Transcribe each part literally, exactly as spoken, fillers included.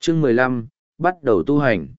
Chương mười lăm, bắt đầu tu hành.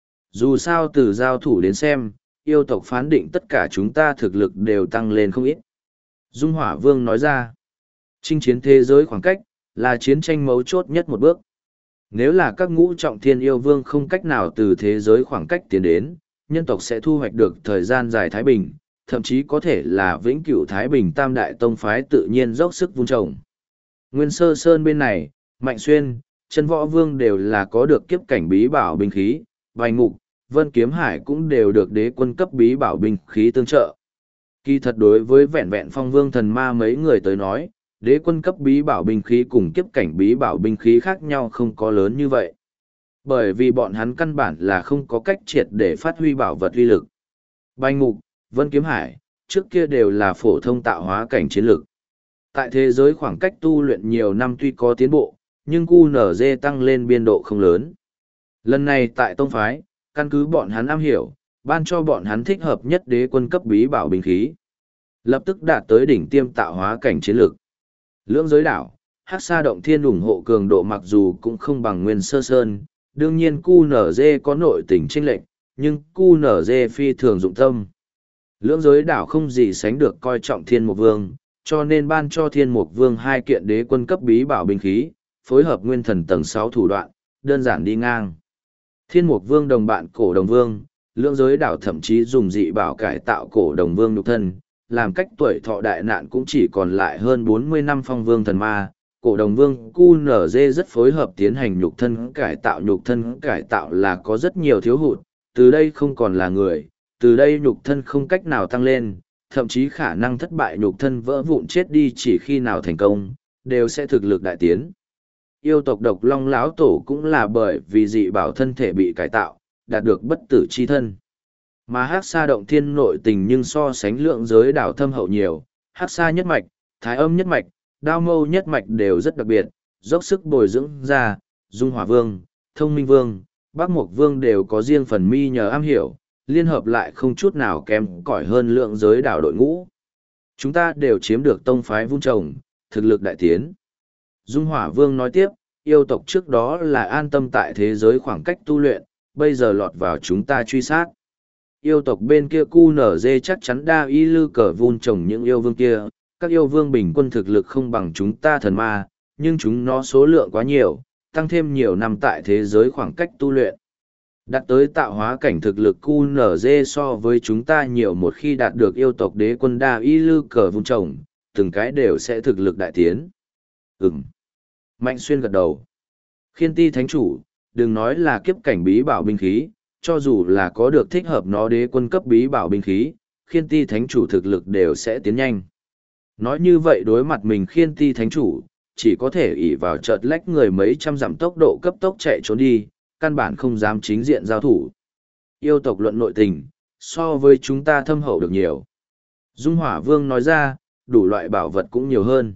Dù sao từ giao thủ đến xem, yêu tộc phán định tất cả chúng ta thực lực đều tăng lên không ít. Dung Hỏa Vương nói ra, chinh chiến thế giới khoảng cách, là chiến tranh mấu chốt nhất một bước. Nếu là các ngũ trọng thiên yêu vương không cách nào từ thế giới khoảng cách tiến đến, nhân tộc sẽ thu hoạch được thời gian dài Thái Bình, thậm chí có thể là vĩnh cửu Thái Bình tam đại tông phái tự nhiên dốc sức vun trồng. Nguyên Sơ Sơn bên này, Mạnh Xuyên, Chân Võ Vương đều là có được kiếp cảnh bí bảo binh khí, Vành Ngục, Vân Kiếm Hải cũng đều được đế quân cấp bí bảo binh khí tương trợ. Kỳ thật đối với vẹn vẹn Phong Vương Thần Ma mấy người tới nói, đế quân cấp bí bảo binh khí cùng kiếp cảnh bí bảo binh khí khác nhau không có lớn như vậy. Bởi vì bọn hắn căn bản là không có cách triệt để phát huy bảo vật uy lực. Vành Ngục, Vân Kiếm Hải, trước kia đều là phổ thông tạo hóa cảnh chiến lực. Tại thế giới khoảng cách tu luyện nhiều năm tuy có tiến bộ, nhưng cu nở dê tăng lên biên độ không lớn. Lần này tại tông phái, căn cứ bọn hắn am hiểu, ban cho bọn hắn thích hợp nhất đế quân cấp bí bảo binh khí. Lập tức đạt tới đỉnh tiêm tạo hóa cảnh chiến lực. Lưỡng giới đảo, Hắc Sa Động Thiên ủng hộ cường độ mặc dù cũng không bằng Nguyên Sơ Sơn, đương nhiên cu nở dê có nội tình chênh lệch, nhưng cu nở dê phi thường dụng tâm. Lưỡng giới đảo không gì sánh được coi trọng Thiên Mục Vương, cho nên ban cho Thiên Mục Vương hai kiện đế quân cấp bí bảo binh khí, phối hợp nguyên thần tầng sáu thủ đoạn, đơn giản đi ngang. Thiên Mục Vương đồng bạn cổ đồng vương, lưỡng giới đảo thậm chí dùng dị bảo cải tạo cổ đồng vương nhục thân, làm cách tuổi thọ đại nạn cũng chỉ còn lại hơn bốn mươi năm Phong Vương Thần Ma. Cổ đồng vương cu nở dê rất phối hợp tiến hành nhục thân cải tạo, nhục thân cải tạo là có rất nhiều thiếu hụt, từ đây không còn là người, từ đây nhục thân không cách nào tăng lên, thậm chí khả năng thất bại nhục thân vỡ vụn chết đi chỉ khi nào thành công, đều sẽ thực lực đại tiến. Yêu tộc độc long lão tổ cũng là bởi vì dị bảo thân thể bị cải tạo, đạt được bất tử chi thân. Mà Hắc Sa Động Thiên nội tình nhưng so sánh lượng giới đảo thâm hậu nhiều, Hắc Sa nhất mạch, Thái Âm nhất mạch, Đao Mâu nhất mạch đều rất đặc biệt, dốc sức bồi dưỡng ra, Dung Hỏa Vương, Thông Minh Vương, Bắc Mộc Vương đều có riêng phần mi nhờ am hiểu, liên hợp lại không chút nào kém cỏi hơn lượng giới đảo đội ngũ. Chúng ta đều chiếm được tông phái vun trồng, thực lực đại tiến. Dung Hỏa Vương nói tiếp, yêu tộc trước đó là an tâm tại thế giới khoảng cách tu luyện, bây giờ lọt vào chúng ta truy sát. Yêu tộc bên kia cu nở dê chắc chắn đa y lư cờ vun trồng những yêu vương kia, các yêu vương bình quân thực lực không bằng chúng ta thần ma, nhưng chúng nó số lượng quá nhiều, tăng thêm nhiều năm tại thế giới khoảng cách tu luyện. Đạt tới tạo hóa cảnh thực lực cu nở dê so với chúng ta nhiều, một khi đạt được yêu tộc đế quân đa y lư cờ vun trồng, từng cái đều sẽ thực lực đại tiến. Ừm. Mạnh Xuyên gật đầu. Khiên Ti Thánh Chủ, đừng nói là kiếp cảnh bí bảo binh khí, cho dù là có được thích hợp nó đế quân cấp bí bảo binh khí, Khiên Ti Thánh Chủ thực lực đều sẽ tiến nhanh. Nói như vậy đối mặt mình Khiên Ti Thánh Chủ, chỉ có thể ỷ vào chợt lách người mấy trăm dặm tốc độ cấp tốc chạy trốn đi, căn bản không dám chính diện giao thủ. Yêu tộc luận nội tình, so với chúng ta thâm hậu được nhiều. Dung Hỏa Vương nói ra, đủ loại bảo vật cũng nhiều hơn.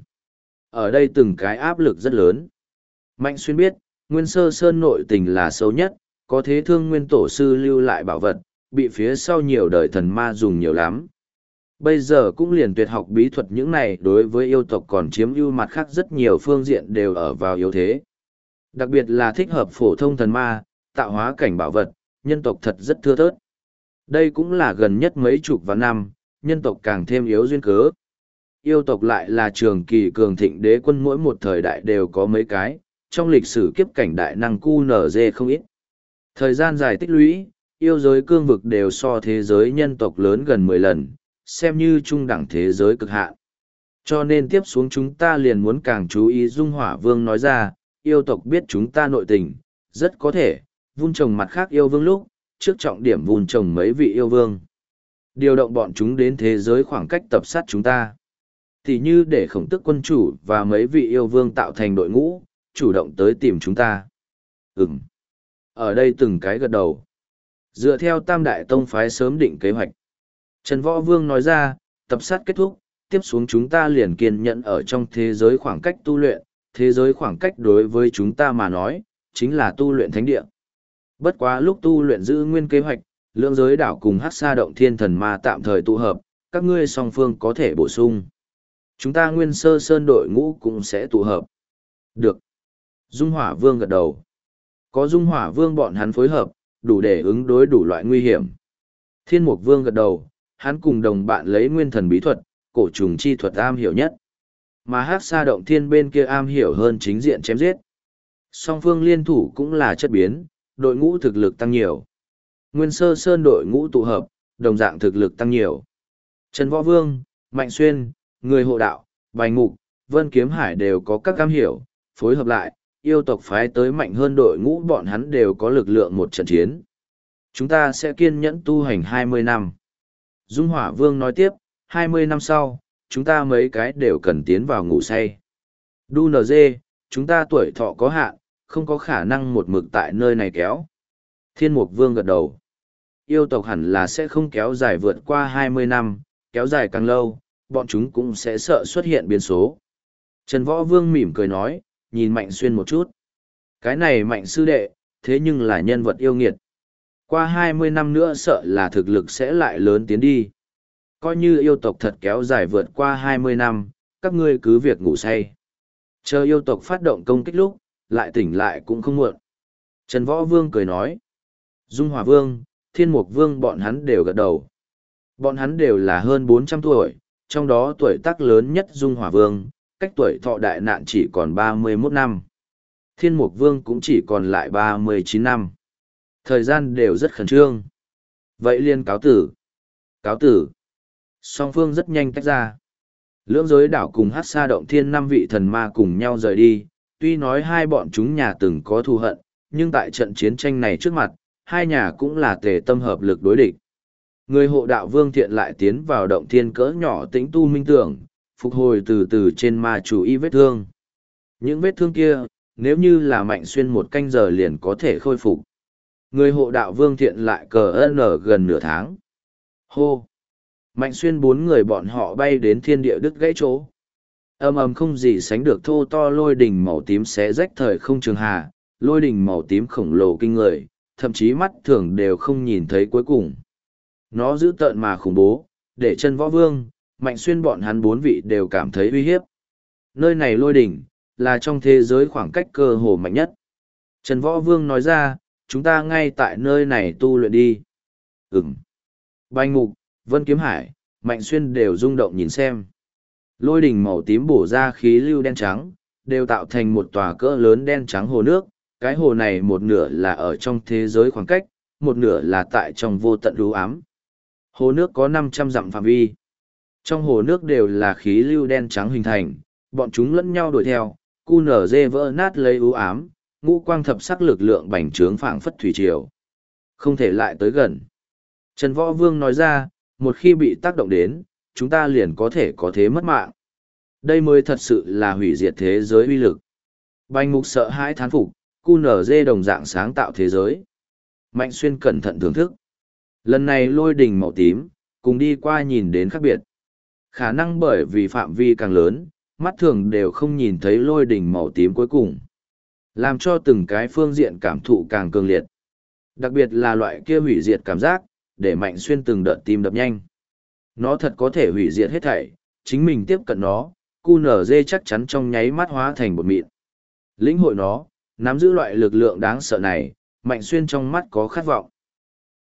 Ở đây từng cái áp lực rất lớn. Mạnh Xuyên biết, Nguyên Sơ Sơn nội tình là xấu nhất, có thế thương nguyên tổ sư lưu lại bảo vật, bị phía sau nhiều đời thần ma dùng nhiều lắm. Bây giờ cũng liền tuyệt học bí thuật những này đối với yêu tộc còn chiếm ưu mặt khác rất nhiều phương diện đều ở vào yếu thế. Đặc biệt là thích hợp phổ thông thần ma, tạo hóa cảnh bảo vật, nhân tộc thật rất thưa thớt. Đây cũng là gần nhất mấy chục vạn năm, nhân tộc càng thêm yếu duyên cớ. Yêu tộc lại là trường kỳ cường thịnh đế quân, mỗi một thời đại đều có mấy cái, trong lịch sử kiếp cảnh đại năng cu nở dê không ít. Thời gian dài tích lũy, yêu giới cương vực đều so thế giới nhân tộc lớn gần mười lần, xem như trung đẳng thế giới cực hạn. Cho nên tiếp xuống chúng ta liền muốn càng chú ý. Dung Hỏa Vương nói ra, yêu tộc biết chúng ta nội tình, rất có thể, vun trồng mặt khác yêu vương lúc, trước trọng điểm vun trồng mấy vị yêu vương. Điều động bọn chúng đến thế giới khoảng cách tập sát chúng ta. Thì như để Khổng Tức quân chủ và mấy vị yêu vương tạo thành đội ngũ, chủ động tới tìm chúng ta. Ừm. Ở đây từng cái gật đầu. Dựa theo Tam Đại Tông phái sớm định kế hoạch. Trần Võ Vương nói ra, tập sát kết thúc, tiếp xuống chúng ta liền kiên nhẫn ở trong thế giới khoảng cách tu luyện. Thế giới khoảng cách đối với chúng ta mà nói, chính là tu luyện thánh địa. Bất quá lúc tu luyện giữ nguyên kế hoạch, lượng giới đảo cùng Hắc Sa Động Thiên thần ma tạm thời tụ hợp, các ngươi song phương có thể bổ sung. Chúng ta Nguyên Sơ Sơn đội ngũ cũng sẽ tụ hợp. Được. Dung Hỏa Vương gật đầu. Có Dung Hỏa Vương bọn hắn phối hợp, đủ để ứng đối đủ loại nguy hiểm. Thiên Mục Vương gật đầu, hắn cùng đồng bạn lấy nguyên thần bí thuật, cổ trùng chi thuật am hiểu nhất. Mà Hắc Sa Động Thiên bên kia am hiểu hơn chính diện chém giết. Song phương liên thủ cũng là chất biến, đội ngũ thực lực tăng nhiều. Nguyên Sơ Sơn đội ngũ tụ hợp, đồng dạng thực lực tăng nhiều. Trần Võ Vương, Mạnh Xuyên, Người Hộ Đạo, Bành Mục, Vân Kiếm Hải đều có các am hiểu, phối hợp lại, yêu tộc phái tới mạnh hơn đội ngũ bọn hắn đều có lực lượng một trận chiến. Chúng ta sẽ kiên nhẫn tu hành hai mươi năm. Dung Hỏa Vương nói tiếp, hai mươi năm sau, chúng ta mấy cái đều cần tiến vào ngủ say. Đu nờ dê, chúng ta tuổi thọ có hạn, không có khả năng một mực tại nơi này kéo. Thiên Mục Vương gật đầu. Yêu tộc hẳn là sẽ không kéo dài vượt qua hai mươi năm, kéo dài càng lâu, bọn chúng cũng sẽ sợ xuất hiện biến số. Trần Võ Vương mỉm cười nói, nhìn Mạnh Xuyên một chút. Cái này Mạnh sư đệ, thế nhưng là nhân vật yêu nghiệt. Qua hai mươi năm nữa sợ là thực lực sẽ lại lớn tiến đi. Coi như yêu tộc thật kéo dài vượt qua hai mươi năm, các ngươi cứ việc ngủ say. Chờ yêu tộc phát động công kích lúc, lại tỉnh lại cũng không muộn. Trần Võ Vương cười nói. Dung Hỏa Vương, Thiên Mục Vương bọn hắn đều gật đầu. Bọn hắn đều là hơn bốn trăm tuổi, trong đó tuổi tác lớn nhất Dung Hỏa Vương, cách tuổi thọ đại nạn chỉ còn ba mươi mốt năm. Thiên Mục Vương cũng chỉ còn lại ba mươi chín năm. Thời gian đều rất khẩn trương. Vậy liên cáo tử. Cáo tử. Song phương rất nhanh tách ra. Lưỡng giới đảo cùng Hắc Sa Động Thiên năm vị thần ma cùng nhau rời đi. Tuy nói hai bọn chúng nhà từng có thù hận, nhưng tại trận chiến tranh này trước mặt, hai nhà cũng là tề tâm hợp lực đối địch. Người hộ đạo Vương Thiện lại tiến vào động thiên cỡ nhỏ tĩnh tu minh tưởng, phục hồi từ từ trên ma chủ y vết thương. Những vết thương kia, nếu như là Mạnh Xuyên một canh giờ liền có thể khôi phục. Người hộ đạo Vương Thiện lại cờ ân ở gần nửa tháng. Hô! Mạnh Xuyên bốn người bọn họ bay đến thiên địa đứt gãy chỗ. Ầm ầm không gì sánh được thô to lôi đỉnh màu tím xé rách thời không trường hà, lôi đỉnh màu tím khổng lồ kinh người, thậm chí mắt thường đều không nhìn thấy cuối cùng. Nó dữ tợn mà khủng bố, để Trần Võ Vương, Mạnh Xuyên bọn hắn bốn vị đều cảm thấy uy hiếp. Nơi này lôi đỉnh, là trong thế giới khoảng cách cơ hồ mạnh nhất. Trần Võ Vương nói ra, chúng ta ngay tại nơi này tu luyện đi. Ừm. Bành Mục, Vân Kiếm Hải, Mạnh Xuyên đều rung động nhìn xem. Lôi đỉnh màu tím bổ ra khí lưu đen trắng, đều tạo thành một tòa cỡ lớn đen trắng hồ nước. Cái hồ này một nửa là ở trong thế giới khoảng cách, một nửa là tại trong vô tận u ám. Hồ nước có năm trăm dặm phạm vi. Trong hồ nước đều là khí lưu đen trắng hình thành, bọn chúng lẫn nhau đuổi theo, cu nở dê vỡ nát lấy u ám, ngũ quang thập sắc lực lượng bành trướng phảng phất thủy triều. Không thể lại tới gần. Trần Võ Vương nói ra, một khi bị tác động đến, chúng ta liền có thể có thế mất mạng. Đây mới thật sự là hủy diệt thế giới uy lực. Bành Mục sợ hãi thán phục, cu nở dê đồng dạng sáng tạo thế giới. Mạnh Xuyên cẩn thận thưởng thức. Lần này lôi đỉnh màu tím, cùng đi qua nhìn đến khác biệt. Khả năng bởi vì phạm vi càng lớn, mắt thường đều không nhìn thấy lôi đỉnh màu tím cuối cùng. Làm cho từng cái phương diện cảm thụ càng cường liệt. Đặc biệt là loại kia hủy diệt cảm giác, để Mạnh Xuyên từng đợt tim đập nhanh. Nó thật có thể hủy diệt hết thảy, chính mình tiếp cận nó, cu nở dê chắc chắn trong nháy mắt hóa thành bột mịn. Lĩnh hội nó, nắm giữ loại lực lượng đáng sợ này, Mạnh Xuyên trong mắt có khát vọng.